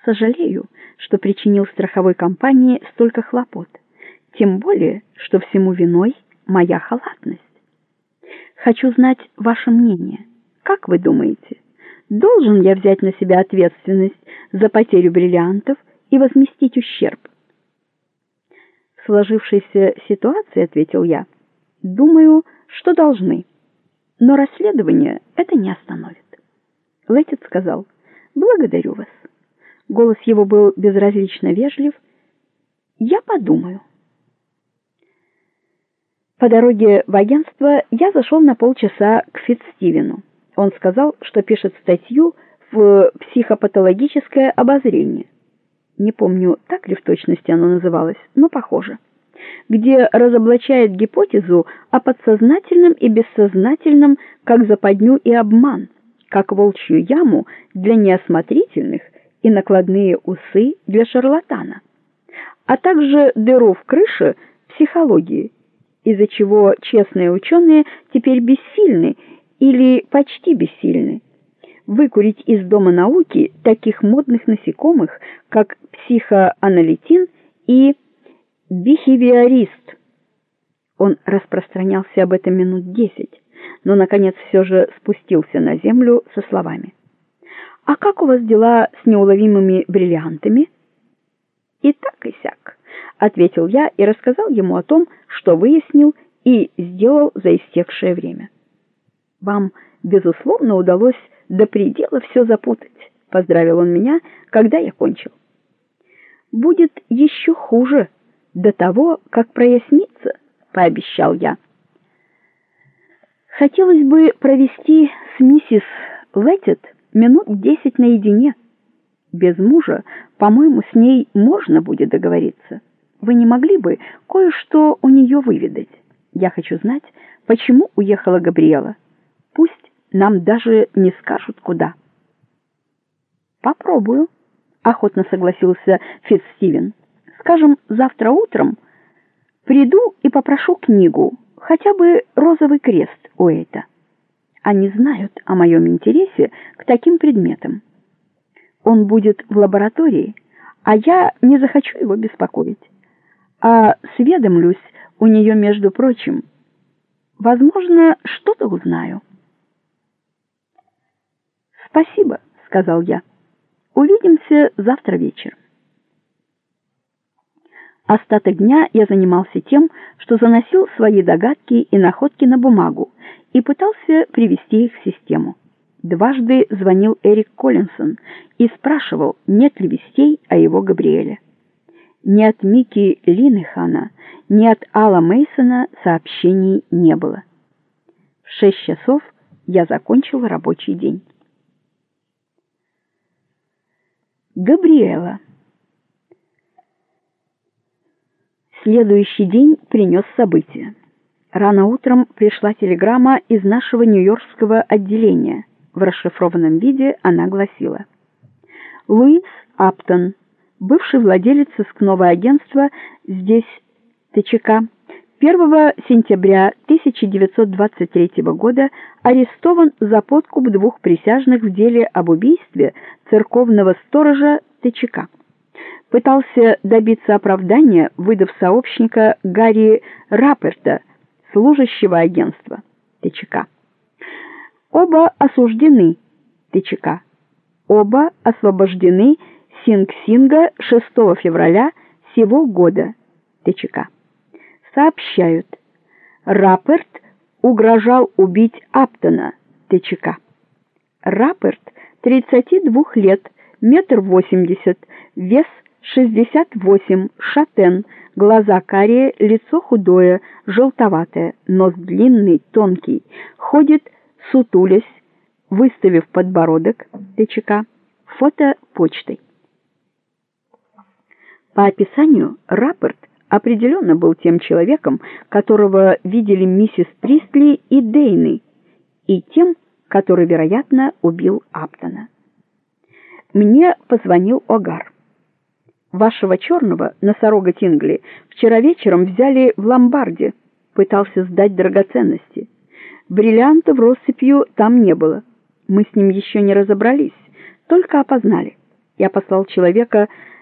Сожалею, что причинил страховой компании столько хлопот, тем более, что всему виной моя халатность. Хочу знать ваше мнение. Как вы думаете, должен я взять на себя ответственность за потерю бриллиантов и возместить ущерб? В сложившейся ситуации, ответил я, думаю, что должны, но расследование это не остановит. Лэтит сказал: благодарю вас. Голос его был безразлично вежлив. Я подумаю. По дороге в агентство я зашел на полчаса к Фитцстивену. Он сказал, что пишет статью в психопатологическое обозрение. Не помню, так ли в точности оно называлось, но похоже. Где разоблачает гипотезу о подсознательном и бессознательном как западню и обман, как волчью яму для неосмотрительных и накладные усы для шарлатана, а также дыру в крыше психологии, из-за чего честные ученые теперь бессильны или почти бессильны выкурить из дома науки таких модных насекомых, как психоаналитин и бихевиорист. Он распространялся об этом минут 10, но наконец все же спустился на землю со словами: «А как у вас дела с неуловимыми бриллиантами?» «И так и сяк», — ответил я и рассказал ему о том, что выяснил и сделал за истекшее время. «Вам, безусловно, удалось до предела все запутать», — поздравил он меня, когда я кончил. «Будет еще хуже до того, как прояснится», — пообещал я. «Хотелось бы провести с миссис Лэтит минут 10 наедине. Без мужа, по-моему, с ней можно будет договориться. Вы не могли бы кое-что у нее выведать? Я хочу знать, почему уехала Габриэла. Пусть нам даже не скажут, куда». «Попробую», — охотно согласился Фитцстивен. «Скажем, завтра утром приду и попрошу книгу, хотя бы «Розовый крест» Уэйта. Они знают о моем интересе к таким предметам. Он будет в лаборатории, а я не захочу его беспокоить. А сведомлюсь у нее, между прочим. Возможно, что-то узнаю». «Спасибо», — сказал я. «Увидимся завтра вечером». Остаток дня я занимался тем, что заносил свои догадки и находки на бумагу и пытался привести их в систему. Дважды звонил Эрик Коллинсон и спрашивал, нет ли вестей о его Габриэле. Ни от Микки Линнехана, ни от Алла Мейсона сообщений не было. В 6 часов я закончил рабочий день. Габриэла. Следующий день принес события. Рано утром пришла телеграмма из нашего нью-йоркского отделения. В расшифрованном виде она гласила: Луис Аптон, бывший владелец сыскного агентства здесь, ТЧК, 1 сентября 1923 года арестован за подкуп 2 присяжных в деле об убийстве церковного сторожа ТЧК. Пытался добиться оправдания, выдав сообщника Гарри Рапперта, служащего агентства ТЧК. Оба осуждены ТЧК. Оба освобождены Синг-Синга 6 февраля сего года ТЧК. Сообщают: Рапперт угрожал убить Аптона ТЧК. Рапперт 32 лет, 1,80 м, вес 68, шатен, глаза карие, лицо худое, желтоватое, нос длинный, тонкий, ходит сутулясь, выставив подбородок ТЧК, фото почтой. По описанию Рапперт определенно был тем человеком, которого видели миссис Пристли и Дейны, и тем, который, вероятно, убил Аптона. Мне позвонил Огар. Вашего черного носорога Тингли вчера вечером взяли в ломбарде, пытался сдать драгоценности. Бриллиантов россыпью там не было. Мы с ним еще не разобрались, только опознали. Я послал человека